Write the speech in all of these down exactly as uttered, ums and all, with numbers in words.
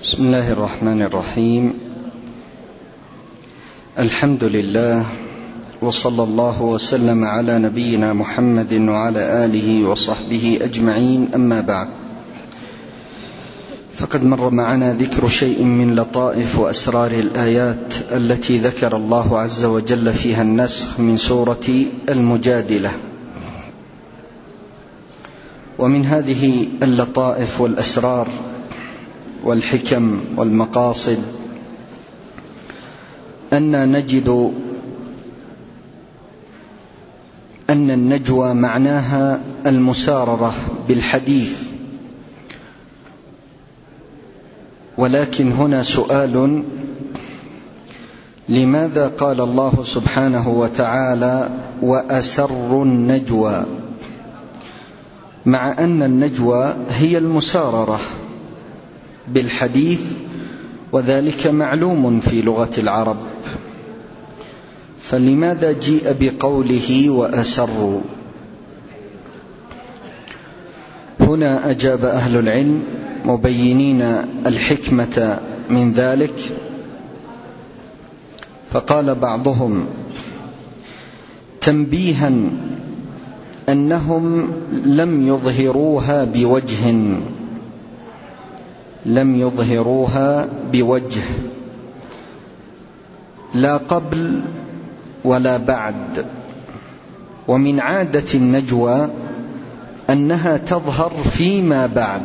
بسم الله الرحمن الرحيم. الحمد لله، وصلى الله وسلم على نبينا محمد وعلى آله وصحبه أجمعين، أما بعد، فقد مر معنا ذكر شيء من لطائف وأسرار الآيات التي ذكر الله عز وجل فيها النسخ من سورة المجادلة. ومن هذه اللطائف والأسرار والحكم والمقاصد أن نجد أن النجوى معناها المساررة بالحديث، ولكن هنا سؤال: لماذا قال الله سبحانه وتعالى وأسروا النجوى، مع أن النجوى هي المساررة بالحديث، وذلك معلوم في لغة العرب؟ فلماذا جيء بقوله وأسروا؟ هنا أجاب أهل العلم مبينين الحكمة من ذلك، فقال بعضهم: تنبيها أنهم لم يظهروها بوجه لم يظهروها بوجه لا قبل ولا بعد، ومن عادة النجوى أنها تظهر فيما بعد،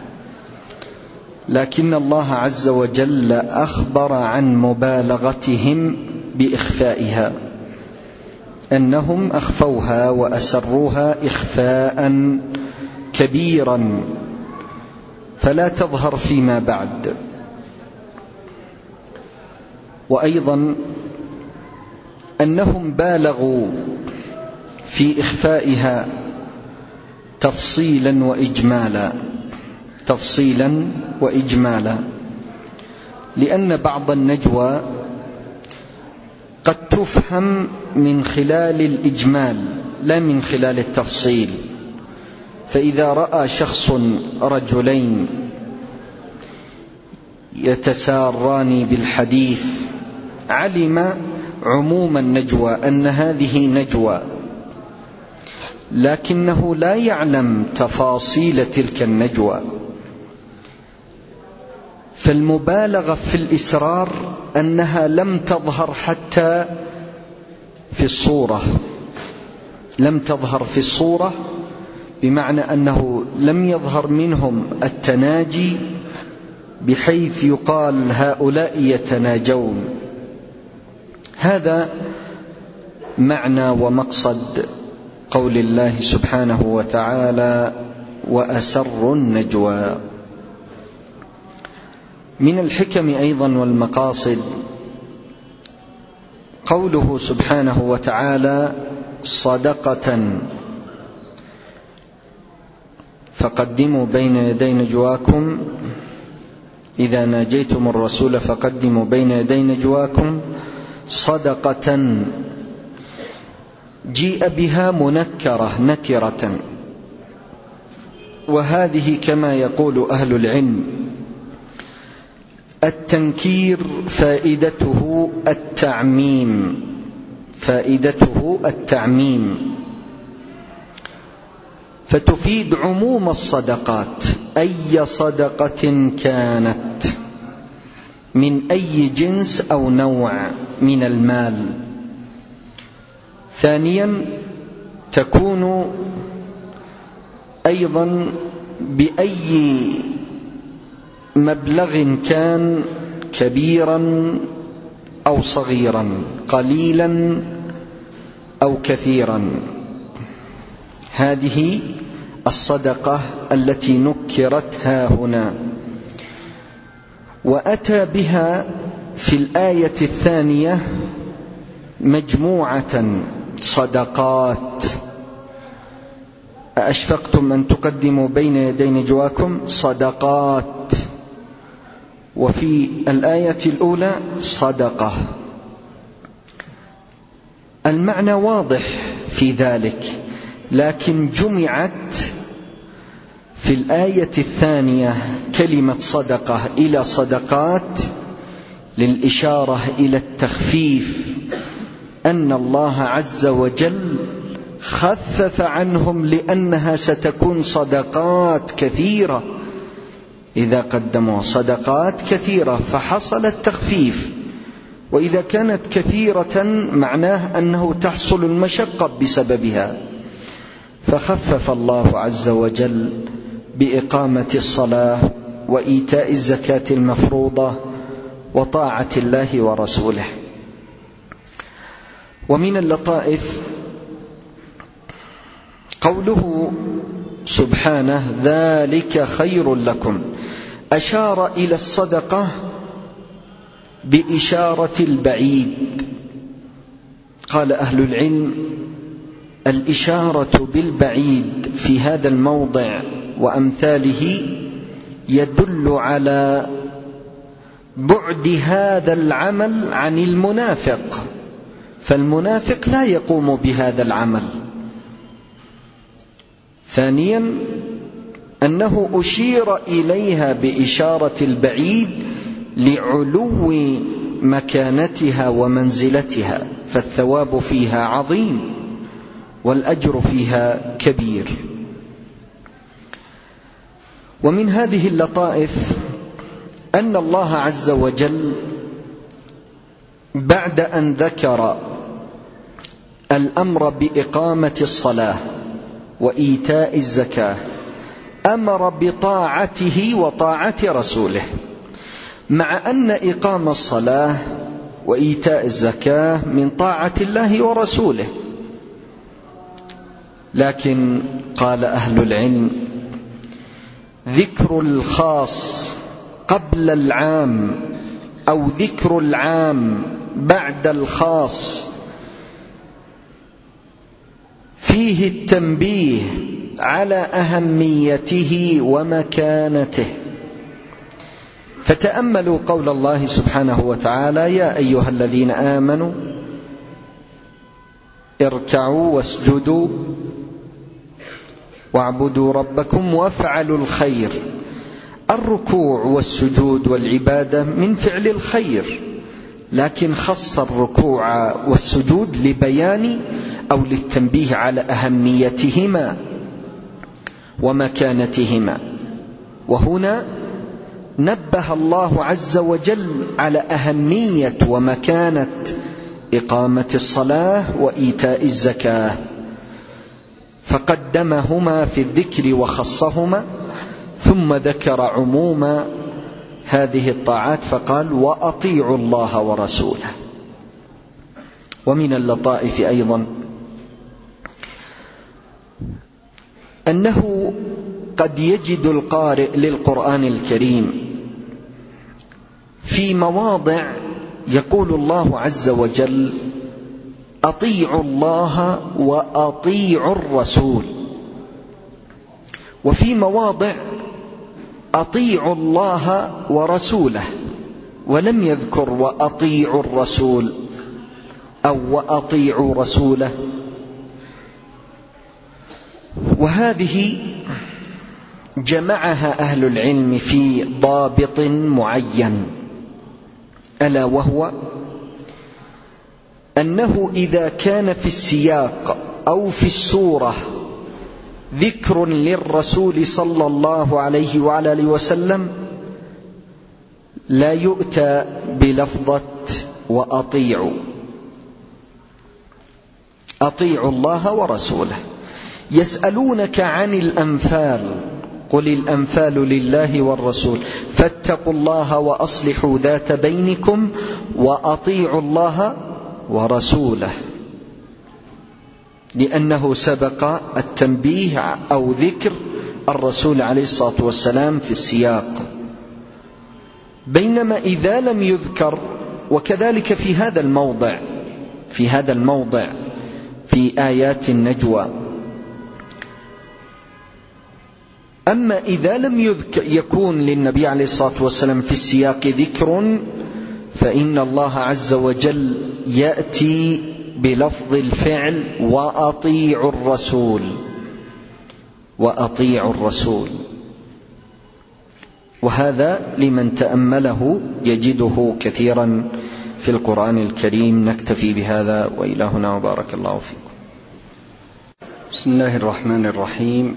لكن الله عز وجل أخبر عن مبالغتهم بإخفائها، أنهم أخفوها وأسروها إخفاء كبيرا، فلا تظهر فيما بعد. وأيضا أنهم بالغوا في إخفائها تفصيلا وإجمالا تفصيلا وإجمالا لأن بعض النجوى قد تفهم من خلال الإجمال لا من خلال التفصيل. فإذا رأى شخص رجلين يتساران بالحديث علم عموم النجوى أن هذه نجوى، لكنه لا يعلم تفاصيل تلك النجوى. فالمبالغة في الإسرار أنها لم تظهر حتى في الصورة لم تظهر في الصورة بمعنى أنه لم يظهر منهم التناجي بحيث يقال هؤلاء يتناجون. هذا معنى ومقصد قول الله سبحانه وتعالى وأسروا النجوى. من الحكم أيضا والمقاصد قوله سبحانه وتعالى صدقة فقدموا بين يدي نجواكم إذا ناجيتم الرسول فقدموا بين يدي نجواكم صدقة، جيء بها منكرة نكرة، وهذه كما يقول أهل العلم التنكير فائدته التعميم فائدته التعميم فتفيد عموم الصدقات، أي صدقة كانت من أي جنس أو نوع من المال. ثانيا تكون أيضا بأي مبلغ كان، كبيرا أو صغيرا، قليلا أو كثيرا. هذه الصدقة التي نكرت ها هنا. وأتى بها في الآية الثانية مجموعة صدقات. أأشفقتم أن تقدموا بين يدي نجواكم صدقات، وفي الآية الأولى صدقة. المعنى واضح في ذلك، لكن جمعت في الآية الثانية كلمة صدقة إلى صدقات للإشارة إلى التخفيف، أن الله عز وجل خفف عنهم لأنها ستكون صدقات كثيرة، إذا قدموا صدقات كثيرة فحصل التخفيف، وإذا كانت كثيرة معناه أنه تحصل المشقة بسببها، فخفف الله عز وجل بإقامة الصلاة وإيتاء الزكاة المفروضة وطاعة الله ورسوله. ومن اللطائف قوله سبحانه ذلك خير لكم، أشار إلى الصدقة بإشارة البعيد. قال أهل العلم الإشارة بالبعيد في هذا الموضع وأمثاله يدل على بعد هذا العمل عن المنافق، فالمنافق لا يقوم بهذا العمل. ثانيا أنه أشير إليها بإشارة البعيد لعلو مكانتها ومنزلتها، فالثواب فيها عظيم والأجر فيها كبير. ومن هذه اللطائف أن الله عز وجل بعد أن ذكر الأمر بإقامة الصلاة وإيتاء الزكاة أمر بطاعته وطاعة رسوله، مع أن إقام الصلاة وإيتاء الزكاة من طاعة الله ورسوله، لكن قال أهل العلم ذكر الخاص قبل العام أو ذكر العام بعد الخاص فيه التنبيه على أهميته ومكانته. فتأملوا قول الله سبحانه وتعالى يا أيها الذين آمنوا اركعوا واسجدوا واعبدوا ربكم وافعلوا الخير. الركوع والسجود والعبادة من فعل الخير، لكن خص الركوع والسجود لبيان أو للتنبيه على أهميتهما ومكانتهما. وهنا نبه الله عز وجل على أهمية ومكانة إقامة الصلاة وإيتاء الزكاة، فقدمهما في الذكر وخصهما، ثم ذكر عموم هذه الطاعات فقال وأطيعوا الله ورسوله. ومن اللطائف أيضا أنه قد يجد القارئ للقرآن الكريم في مواضع يقول الله عز وجل أطيعوا الله وأطيعوا الرسول، وفي مواضع أطيعوا الله ورسوله، ولم يذكر وأطيعوا الرسول أو وأطيعوا رسوله. وهذه جمعها أهل العلم في ضابط معين، ألا وهو أنه إذا كان في السياق أو في السورة ذكر للرسول صلى الله عليه وعلى آله وسلم لا يؤتى بلفظة وأطيعوا، أطيعوا الله ورسوله. يسألونك عن الأنفال قل الأنفال لله والرسول فاتقوا الله وأصلحوا ذات بينكم وأطيعوا الله ورسوله، لأنه سبق التنبيه أو ذكر الرسول عليه الصلاة والسلام في السياق. بينما إذا لم يذكر، وكذلك في هذا الموضع في هذا الموضع في آيات النجوى، أما إذا لم يذكر يكون للنبي عليه الصلاة والسلام في السياق ذكر، فإن الله عز وجل يأتي بلفظ الفعل وأطيعوا الرسول وأطيعوا الرسول. وهذا لمن تأمله يجده كثيرا في القرآن الكريم. نكتفي بهذا وإلى هنا وبارك الله فيكم. بسم الله الرحمن الرحيم.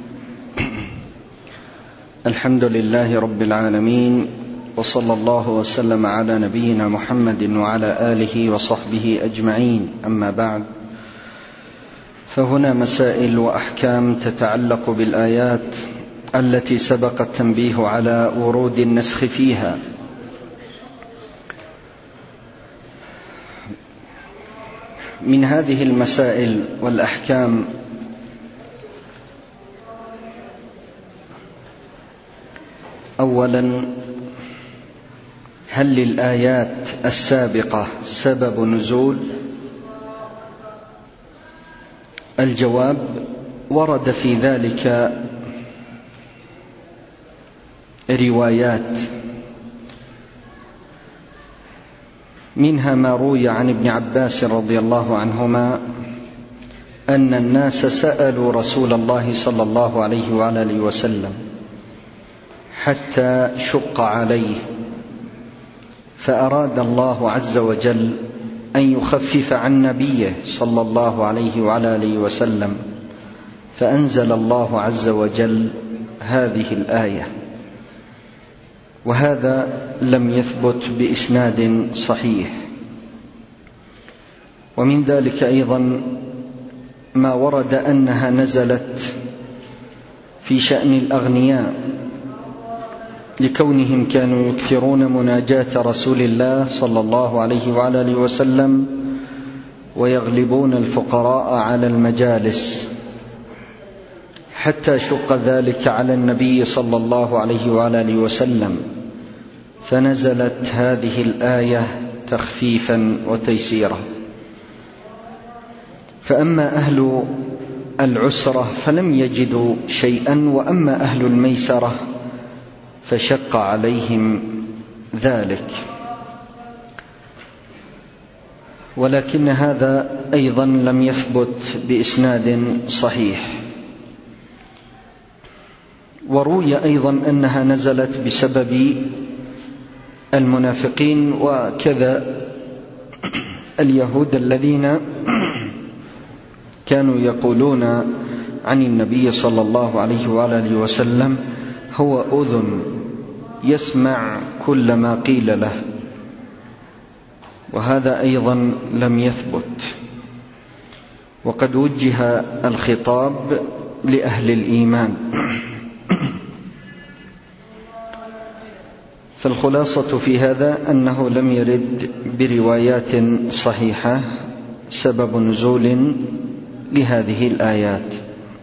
الحمد لله رب العالمين، وصلى الله وسلم على نبينا محمد وعلى آله وصحبه أجمعين. أما بعد، فهنا مسائل وأحكام تتعلق بالآيات التي سبق التنبيه على ورود النسخ فيها. من هذه المسائل والأحكام أولا، هل للآيات السابقة سبب نزول؟ الجواب: ورد في ذلك روايات، منها ما روي عن ابن عباس رضي الله عنهما أن الناس سألوا رسول الله صلى الله عليه وعلى آله وسلم حتى شق عليه، فأراد الله عز وجل أن يخفف عن نبيه صلى الله عليه وعلى آله وسلم، فأنزل الله عز وجل هذه الآية، وهذا لم يثبت بإسناد صحيح. ومن ذلك أيضا ما ورد أنها نزلت في شأن الأغنياء، لكونهم كانوا يكثرون مناجاة رسول الله صلى الله عليه وعلى آله وسلم ويغلبون الفقراء على المجالس، حتى شق ذلك على النبي صلى الله عليه وعلى آله وسلم، فنزلت هذه الآية تخفيفا وتيسيرا. فأما أهل العسرة فلم يجدوا شيئا، وأما أهل الميسرة فشق عليهم ذلك. ولكن هذا أيضا لم يثبت بإسناد صحيح. وروي أيضا أنها نزلت بسبب المنافقين، وكذا اليهود الذين كانوا يقولون عن النبي صلى الله عليه وآله وسلم: هو أذن يسمع كل ما قيل له، وهذا أيضا لم يثبت. وقد وجه الخطاب لأهل الإيمان. فالخلاصة في هذا أنه لم يرد بروايات صحيحة سبب نزول لهذه الآيات.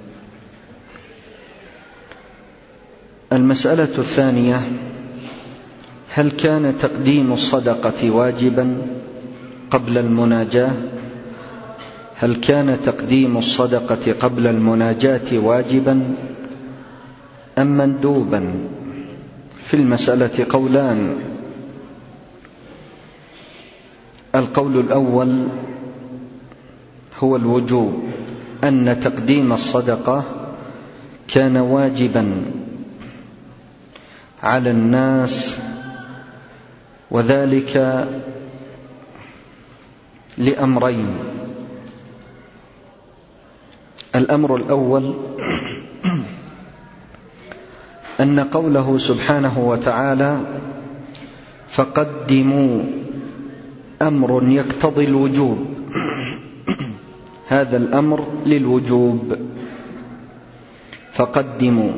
المسألة الثانية: هل كان تقديم الصدقة واجبا قبل المناجاة؟ هل كان تقديم الصدقة قبل المناجاة واجبا أم مندوبا؟ في المسألة قولان. القول الأول هو الوجوب، أن تقديم الصدقة كان واجبا على الناس، وذلك لأمرين. الأمر الأول أن قوله سبحانه وتعالى: فقدموا، أمر يقتضي الوجوب، هذا الأمر للوجوب، فقدموا.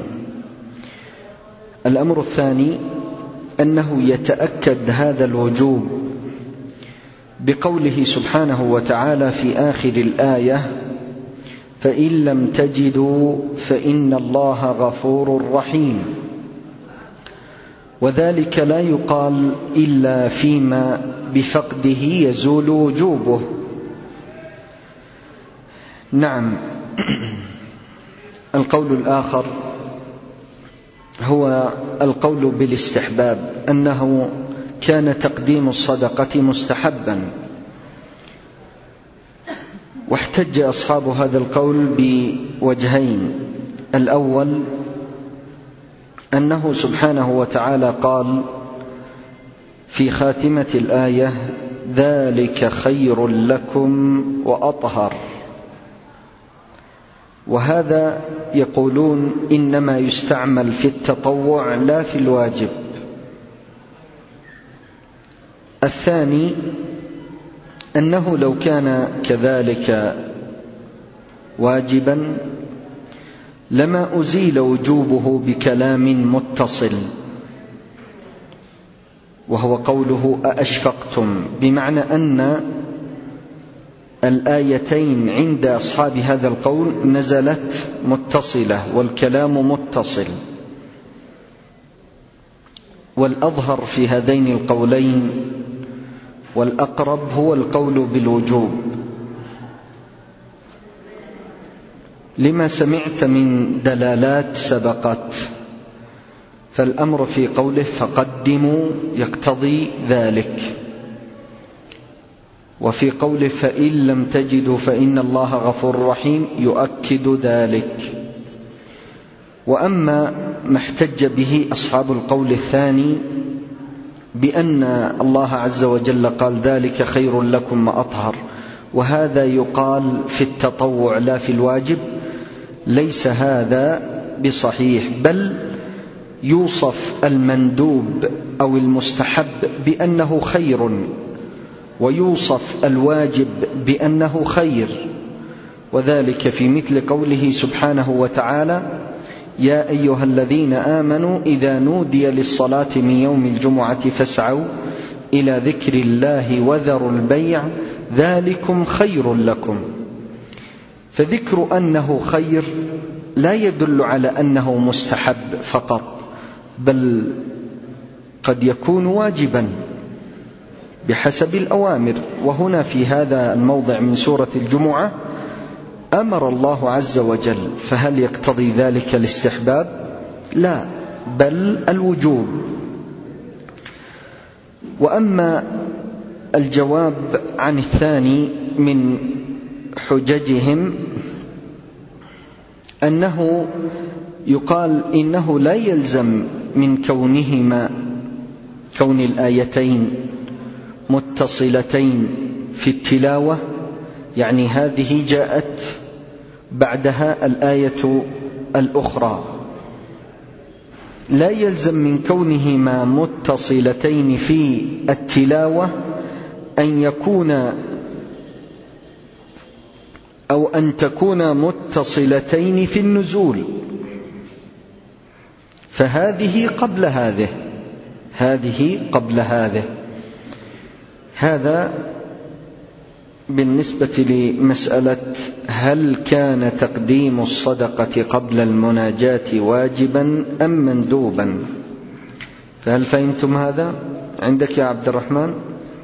الأمر الثاني أنه يتأكد هذا الوجوب بقوله سبحانه وتعالى في آخر الآية: فإن لم تجدوا فإن الله غفور رحيم. وذلك لا يقال إلا فيما بفقده يزول وجوبه. نعم. القول الآخر هو القول بالاستحباب، أنه كان تقديم الصدقة مستحبا. واحتج أصحاب هذا القول بوجهين: الأول أنه سبحانه وتعالى قال في خاتمة الآية: ذلك خير لكم وأطهر. وهذا يقولون إنما يستعمل في التطوع لا في الواجب. الثاني أنه لو كان كذلك واجبا لما أزيل وجوبه بكلام متصل، وهو قوله أأشفقتم، بمعنى أن الآيتين عند أصحاب هذا القول نزلت متصلة والكلام متصل. والأظهر في هذين القولين والأقرب هو القول بالوجوب، لما سمعت من دلالات سبقت. فالأمر في قوله فقدموا يقتضي ذلك، وفي قوله فإن لم تجدوا فإن الله غفور رحيم يؤكد ذلك. وأما ما احتج به أصحاب القول الثاني بأن الله عز وجل قال ذلك خير لكم وأطهر، وهذا يقال في التطوع لا في الواجب، ليس هذا بصحيح، بل يوصف المندوب أو المستحب بأنه خير، ويوصف الواجب بأنه خير، وذلك في مثل قوله سبحانه وتعالى: يا أيها الذين آمنوا إذا نودي للصلاة من يوم الجمعة فاسعوا إلى ذكر الله وذروا البيع ذلكم خير لكم. فذكر أنه خير لا يدل على أنه مستحب فقط، بل قد يكون واجبا بحسب الأوامر. وهنا في هذا الموضع من سورة الجمعة أمر الله عز وجل، فهل يقتضي ذلك الاستحباب؟ لا، بل الوجوب. وأما الجواب عن الثاني من حججهم أنه يقال إنه لا يلزم من كونهما كون الآيتين متصلتين في التلاوة، يعني هذه جاءت بعدها الآية الأخرى، لا يلزم من كونهما متصلتين في التلاوة أن يكون أو أن تكون متصلتين في النزول، فهذه قبل هذه هذه قبل هذه. هذا بالنسبة لمسألة هل كان تقديم الصدقة قبل المناجاة واجبا أم مندوبا. فهل فهمتم هذا؟ عندك يا عبد الرحمن،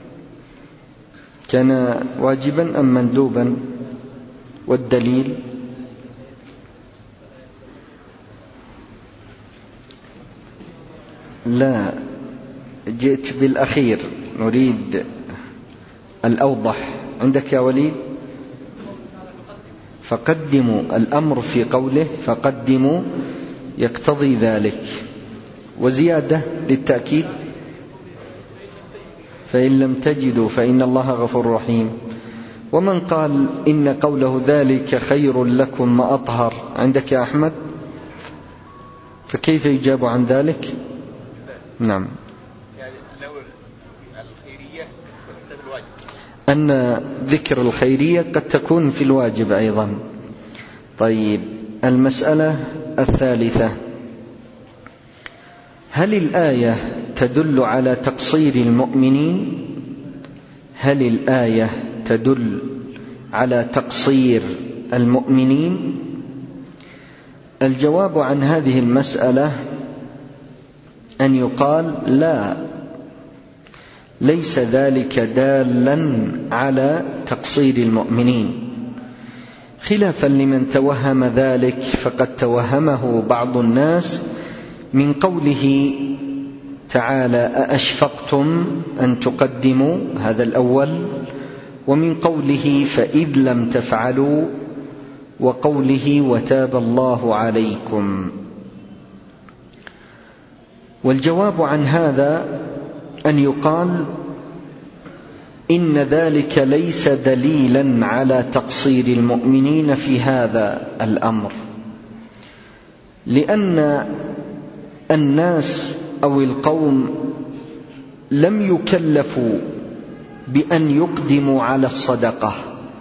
كان واجبا أم مندوبا؟ والدليل؟ لا، جئت بالأخير، نريد الأوضح. عندك يا وليد؟ فقدموا، الأمر في قوله فقدموا يقتضي ذلك، وزيادة للتأكيد فإن لم تجدوا فإن الله غفور رحيم. ومن قال إن قوله ذلك خير لكم وأطهر، عندك يا أحمد، فكيف يجاب عن ذلك؟ نعم، أن ذكر الخيرية قد تكون في الواجب أيضا. طيب، المسألة الثالثة: هل الآية تدل على تقصير المؤمنين؟ هل الآية تدل على تقصير المؤمنين؟ الجواب عن هذه المسألة أن يقال لا، ليس ذلك دالا على تقصير المؤمنين، خلافا لمن توهم ذلك، فقد توهمه بعض الناس من قوله تعالى أأشفقتم أن تقدموا، هذا الأول، ومن قوله فإذ لم تفعلوا، وقوله وتاب الله عليكم. والجواب عن هذا أن يقال إن ذلك ليس دليلا على تقصير المؤمنين في هذا الأمر، لأن الناس أو القوم لم يكلفوا بأن يقدموا على الصدقة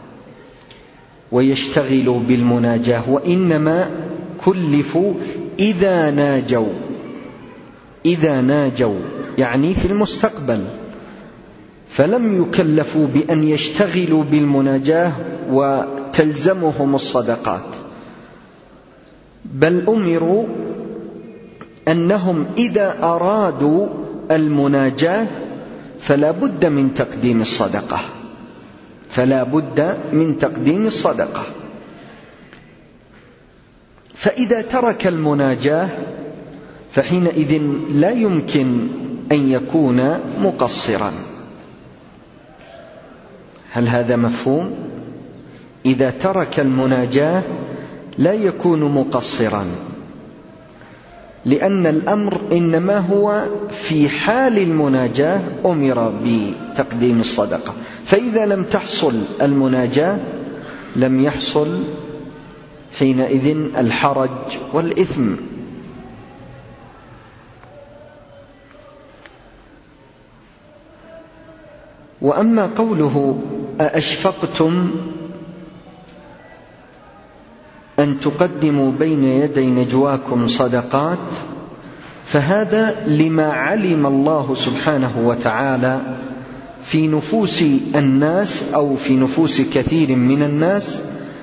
ويشتغلوا بالمناجاة، وإنما كلفوا إذا ناجوا إذا ناجوا يعني في المستقبل، فلم يكلفوا بأن يشتغلوا بالمناجاة وتلزمهم الصدقات، بل أمروا أنهم إذا أرادوا المناجاة فلا بد من تقديم الصدقة فلا بد من تقديم الصدقة فإذا ترك المناجاة فحينئذ لا يمكن أن يكون مقصرا. هل هذا مفهوم؟ إذا ترك المناجاة لا يكون مقصرا، لأن الأمر إنما هو في حال المناجاة أمر بتقديم الصدقة، فإذا لم تحصل المناجاة لم يحصل حينئذ الحرج والإثم. وأما قوله أأشفقتم أن تقدموا بين يدي نجواكم صدقات، فهذا لما علم الله سبحانه وتعالى في نفوس الناس أو في نفوس كثير من الناس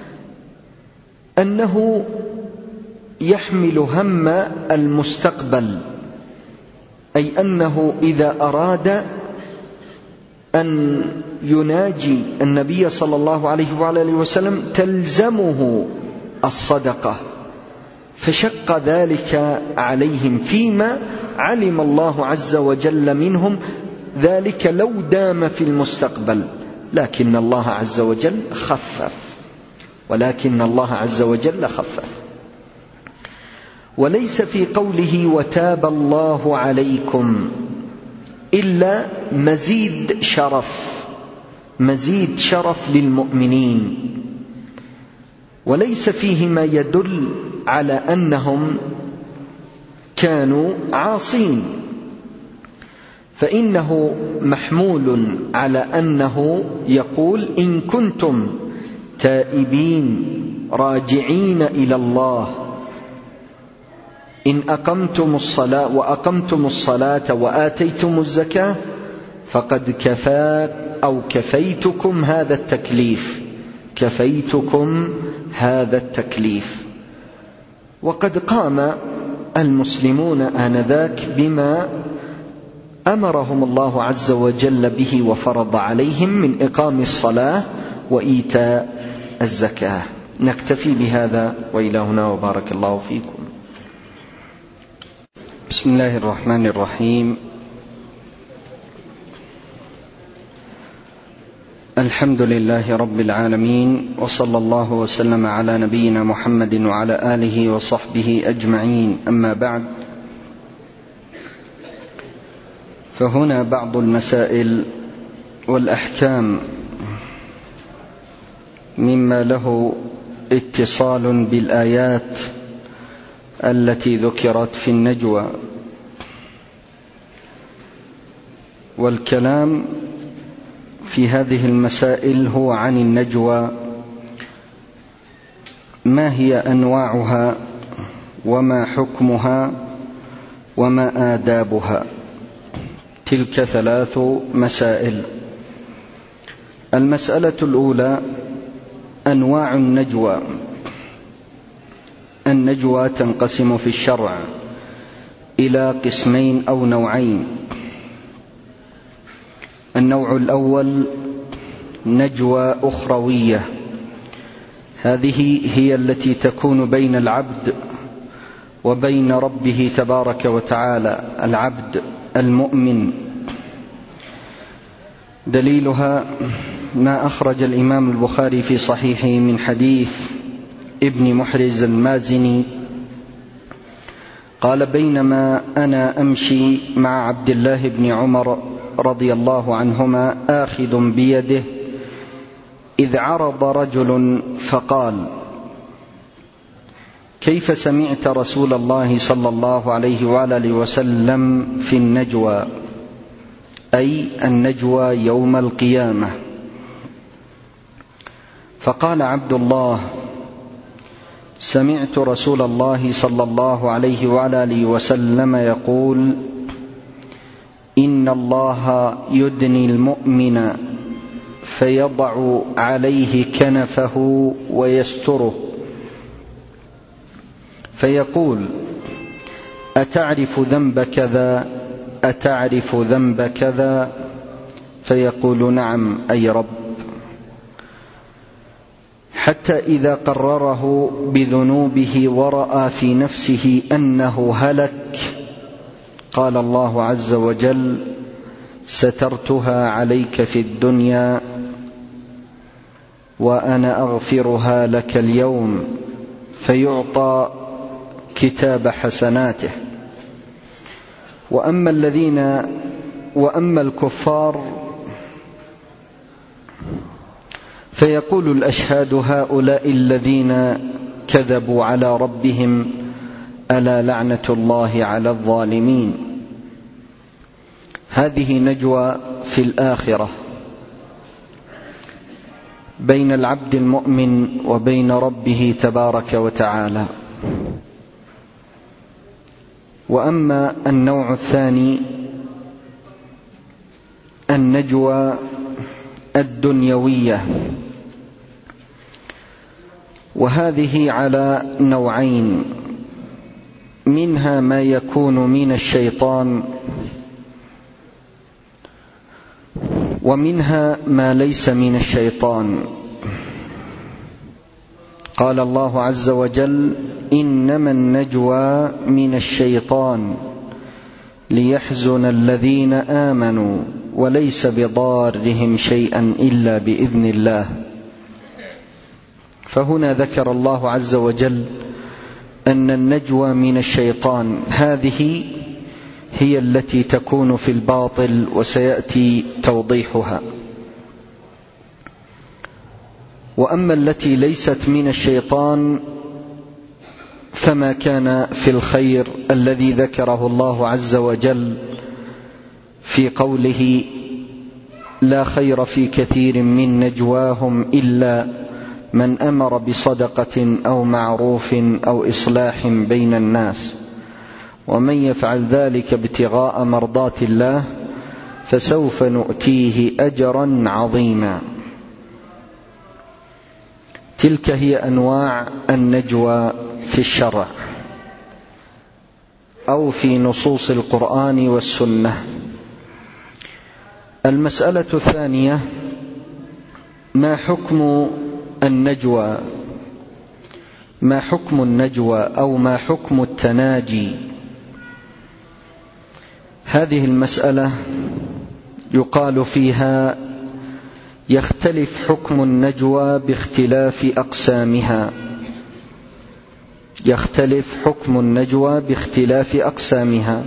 أنه يحمل هم المستقبل، أي أنه إذا أراد أن يناجي النبي صلى الله عليه وعلى آله وسلم تلزمه الصدقة، فشق ذلك عليهم فيما علم الله عز وجل منهم ذلك لو دام في المستقبل، لكن الله عز وجل خفف ولكن الله عز وجل خفف وليس في قوله وتاب الله عليكم إلا مزيد شرف مزيد شرف للمؤمنين، وليس فيه ما يدل على أنهم كانوا عاصين، فإنه محمول على أنه يقول إن كنتم تائبين راجعين إلى الله إن أقمتم الصلاة وأقمتم الصلاة وآتيتم الزكاة فقد كفى أو كفيتكم هذا التكليف كفيتكم هذا التكليف. وقد قام المسلمون آنذاك بما أمرهم الله عز وجل به وفرض عليهم من إقام الصلاة وإيتاء الزكاة. نكتفي بهذا وإلى هنا وبارك الله فيكم. بسم الله الرحمن الرحيم. الحمد لله رب العالمين، وصلى الله وسلم على نبينا محمد وعلى آله وصحبه أجمعين، أما بعد، فهنا بعض المسائل والأحكام مما له اتصال بالآيات التي ذكرت في النجوى، والكلام في هذه المسائل هو عن النجوى، ما هي أنواعها وما حكمها وما آدابها. تلك ثلاث مسائل. المسألة الأولى أنواع النجوى. النجوى تنقسم في الشرع إلى قسمين أو نوعين. النوع الأول نجوى أخروية، هذه هي التي تكون بين العبد وبين ربه تبارك وتعالى، العبد المؤمن. دليلها ما أخرج الإمام البخاري في صحيحه من حديث ابن محرز المازني قال: بينما أنا أمشي مع عبد الله بن عمر رضي الله عنهما آخذ بيده إذ عرض رجل فقال: كيف سمعت رسول الله صلى الله عليه وآله وسلم في النجوى، أي النجوى يوم القيامة؟ فقال عبد الله: سمعت رسول الله صلى الله عليه وآله وسلم يقول: إن الله يدني المؤمن فيضع عليه كنفه ويستره فيقول: أتعرف ذنب كذا أتعرف ذنب كذا؟ فيقول: نعم أي رب. حتى إذا قرره بذنوبه ورأى في نفسه أنه هلك قال الله عز وجل: سترتها عليك في الدنيا وأنا أغفرها لك اليوم، فيعطى كتاب حسناته. وأما الذين وأما الكفار فيقول الأشهاد: هؤلاء الذين كذبوا على ربهم، ألا لعنة الله على الظالمين. هذه نجوى في الآخرة بين العبد المؤمن وبين ربه تبارك وتعالى. وأما النوع الثاني النجوى الدنيوية، وهذه على نوعين: منها ما يكون من الشيطان، ومنها ما ليس من الشيطان. قال الله عز وجل: إنما النجوى من الشيطان ليحزن الذين آمنوا وليس بضارهم شيئا إلا بإذن الله. فهنا ذكر الله عز وجل أن النجوى من الشيطان هذه هي التي تكون في الباطل، وسيأتي توضيحها. وأما التي ليست من الشيطان فما كان في الخير الذي ذكره الله عز وجل في قوله: لا خير في كثير من نجواهم إلا من أمر بصدقة أو معروف أو إصلاح بين الناس، ومن يفعل ذلك ابتغاء مرضات الله فسوف نؤتيه أجرا عظيما. تلك هي أنواع النجوى في الشرع أو في نصوص القرآن والسنة. المسألة الثانية: ما حكم النجوى؟ ما حكم النجوى أو ما حكم التناجي؟ هذه المسألة يقال فيها: يختلف حكم النجوى باختلاف أقسامها. يختلف حكم النجوى باختلاف أقسامها،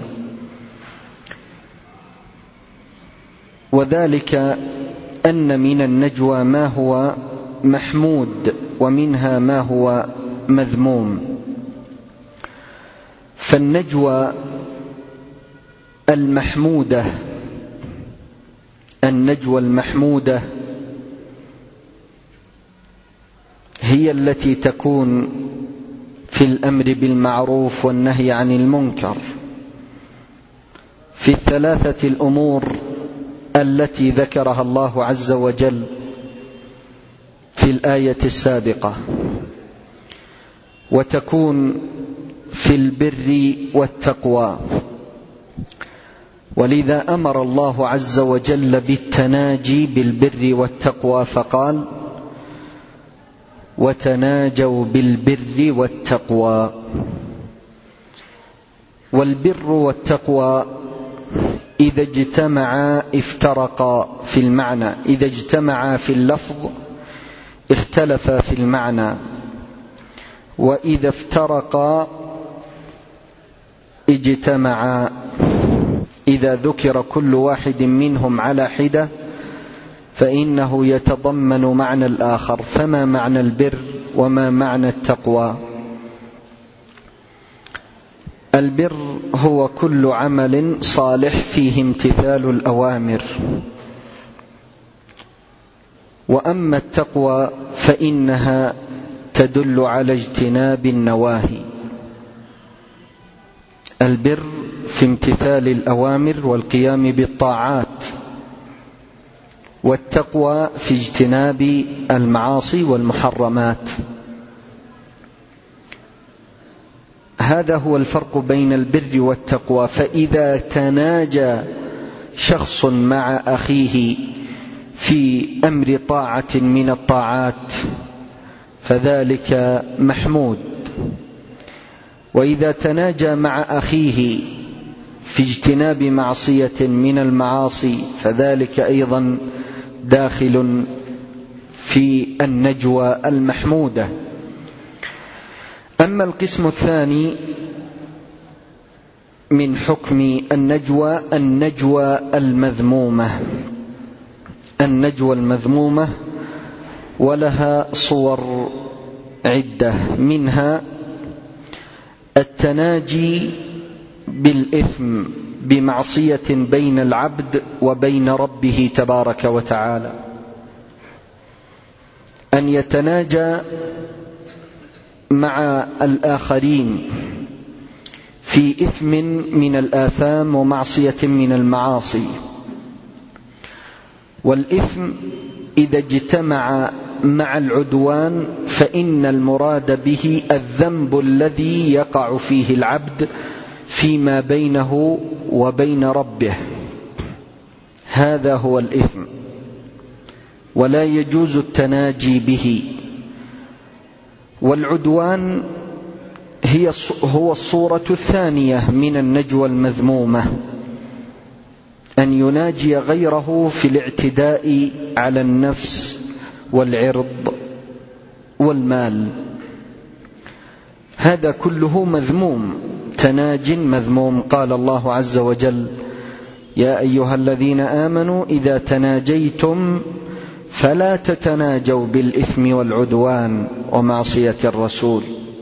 وذلك أن من النجوى ما هو محمود ومنها ما هو مذموم. فالنجوى المحمودة النجوى المحمودة هي التي تكون في الأمر بالمعروف والنهي عن المنكر، في الثلاثة الأمور التي ذكرها الله عز وجل في الآية السابقة، وتكون في البر والتقوى. ولذا أمر الله عز وجل بالتناجي بالبر والتقوى فقال: وتناجوا بالبر والتقوى. والبر والتقوى إذا اجتمعا افترقا في المعنى، إذا اجتمعا في اللفظ اختلفا في المعنى، وإذا افترقا اجتمعا إذا ذكر كل واحد منهم على حدة فإنه يتضمن معنى الآخر. فما معنى البر وما معنى التقوى؟ البر هو كل عمل صالح فيه امتثال الأوامر، وأما التقوى فإنها تدل على اجتناب النواهي. البر في امتثال الأوامر والقيام بالطاعات، والتقوى في اجتناب المعاصي والمحرمات. هذا هو الفرق بين البر والتقوى. فإذا تناجى شخص مع أخيه في أمر طاعة من الطاعات فذلك محمود، وإذا تناجى مع أخيه في اجتناب معصية من المعاصي فذلك أيضا داخل في النجوى المحمودة. أما القسم الثاني من حكم النجوى النجوى المذمومة. النجوى المذمومة ولها صور عدة، منها التناجي بالإثم بمعصية بين العبد وبين ربه تبارك وتعالى، أن يتناجى مع الآخرين في إثم من الآثام ومعصية من المعاصي. والإثم إذا اجتمع مع العدوان فإن المراد به الذنب الذي يقع فيه العبد فيما بينه وبين ربه، هذا هو الإثم، ولا يجوز التناجي به. والعدوان هي هو الصورة الثانية من النجوى المذمومة، أن يناجي غيره في الاعتداء على النفس والعرض والمال، هذا كله مذموم، تناج مذموم. قال الله عز وجل: يا أيها الذين آمنوا إذا تناجيتم فلا تتناجوا بالإثم والعدوان ومعصية الرسول.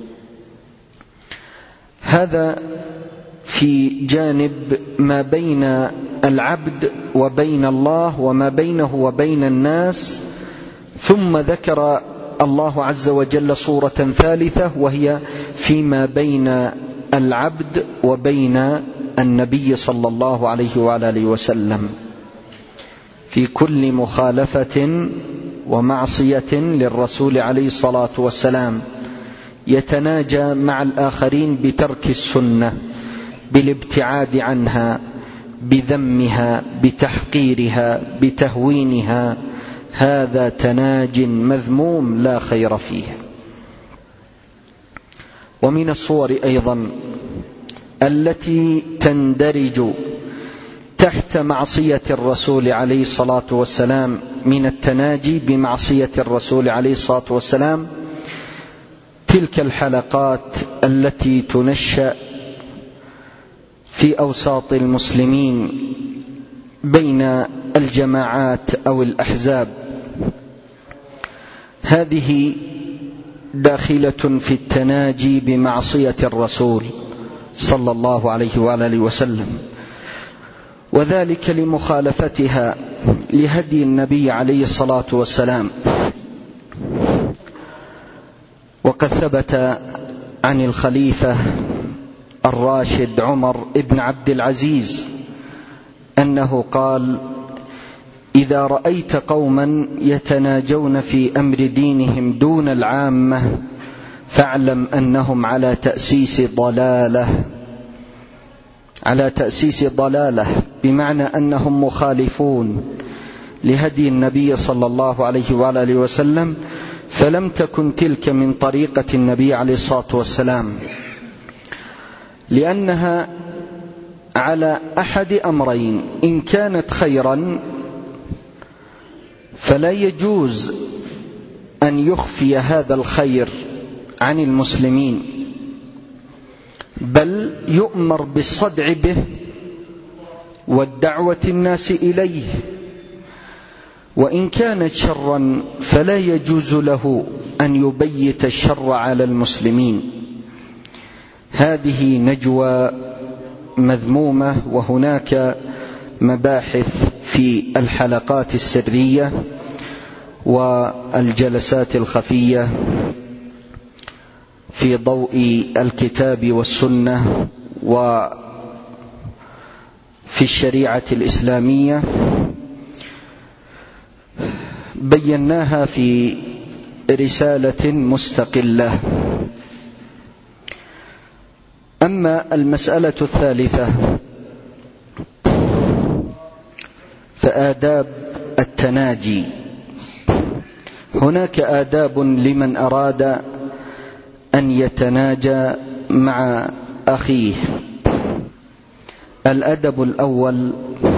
هذا في جانب ما بين العبد وبين الله وما بينه وبين الناس. ثم ذكر الله عز وجل صورة ثالثة وهي فيما بين العبد وبين النبي صلى الله عليه وآله وسلم، في كل مخالفة ومعصية للرسول عليه الصلاة والسلام يتناجى مع الآخرين بترك السنة، بالابتعاد عنها، بذمها، بتحقيرها، بتهوينها. هذا تناج مذموم لا خير فيه. ومن الصور أيضا التي تندرج تحت معصية الرسول عليه الصلاة والسلام من التناجي بمعصية الرسول عليه الصلاة والسلام تلك الحلقات التي تنشأ في أوساط المسلمين بين الجماعات أو الأحزاب، هذه داخلة في التناجي بمعصية الرسول صلى الله عليه وآله وسلم، وذلك لمخالفتها لهدي النبي عليه الصلاة والسلام. وقد ثبت عن الخليفة الراشد عمر بن عبد العزيز أنه قال: إذا رأيت قوما يتناجون في أمر دينهم دون العامة فاعلم أنهم على تأسيس ضلالة، على تأسيس ضلالة، بمعنى أنهم مخالفون لهدي النبي صلى الله عليه وآله وسلم، فلم تكن تلك من طريقة النبي عليه الصلاة والسلام، لأنها على أحد أمرين: إن كانت خيرا فلا يجوز أن يخفي هذا الخير عن المسلمين، بل يؤمر بالصدع به والدعوة الناس إليه، وإن كانت شرا فلا يجوز له أن يبيت الشر على المسلمين. هذه نجوى مذمومة، وهناك مباحث في الحلقات السرية والجلسات الخفية في ضوء الكتاب والسنة وفي الشريعة الإسلامية بيناها في رسالة مستقلة. أما المسألة الثالثة فآداب التناجي. هناك آداب لمن أراد أن يتناجى مع أخيه. الأدب الأول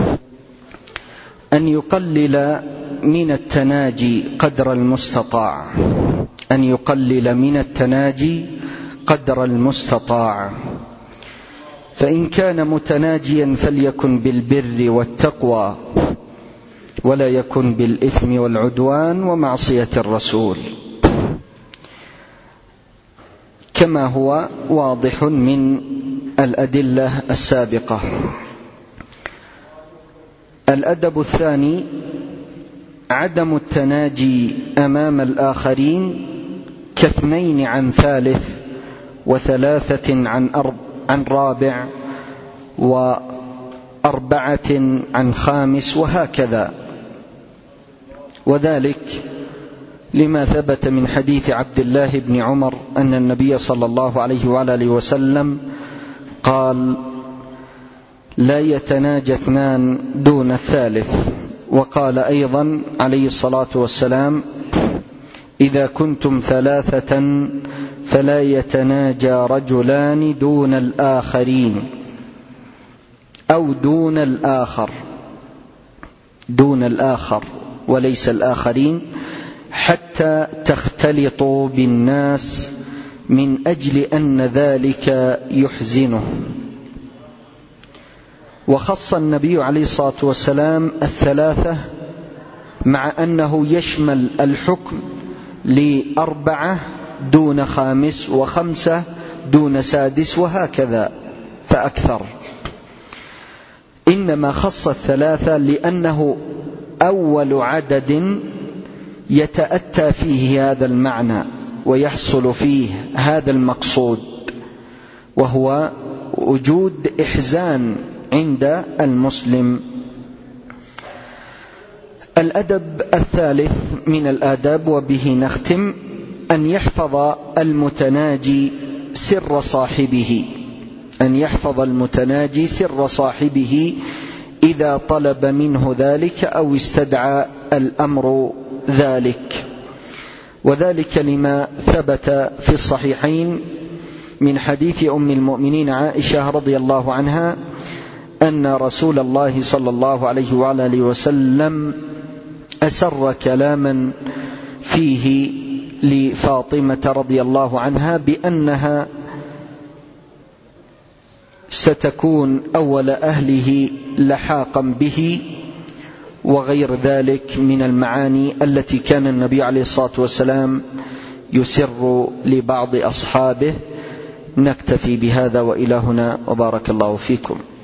أن يقلل من التناجي قدر المستطاع، أن يقلل من التناجي قدر المستطاع، فإن كان متناجيا فليكن بالبر والتقوى ولا يكن بالإثم والعدوان ومعصية الرسول، كما هو واضح من الأدلة السابقة. الأدب الثاني عدم التناجي أمام الآخرين كاثنين عن ثالث وثلاثة عن أرب عن رابع وأربعة عن خامس وهكذا، وذلك لما ثبت من حديث عبد الله بن عمر أن النبي صلى الله عليه وآله وسلم قال: لا يتناجى اثنان دون الثالث. وقال أيضا عليه الصلاة والسلام: إذا كنتم ثلاثة فلا يتناجى رجلان دون الآخرين، أو دون الآخر، دون الآخر وليس الآخرين، حتى تختلطوا بالناس من أجل أن ذلك يحزنه. وخص النبي عليه الصلاة والسلام الثلاثة مع أنه يشمل الحكم لأربعة دون خامس وخمسة دون سادس وهكذا فأكثر، إنما خص الثلاثة لأنه أول عدد يتأتى فيه هذا المعنى ويحصل فيه هذا المقصود، وهو وجود إحزان عند المسلم. الأدب الثالث من الآداب وبه نختم أن يحفظ المتناجي سر صاحبه، أن يحفظ المتناجي سر صاحبه إذا طلب منه ذلك أو استدعى الأمر ذلك، وذلك لما ثبت في الصحيحين من حديث أم المؤمنين عائشة رضي الله عنها أن رسول الله صلى الله عليه وآله وسلم أسر كلاما فيه لفاطمة رضي الله عنها بأنها ستكون أول أهله لحاقا به، وغير ذلك من المعاني التي كان النبي عليه الصلاة والسلام يسر لبعض أصحابه. نكتفي بهذا وإلى هنا، وبارك الله فيكم.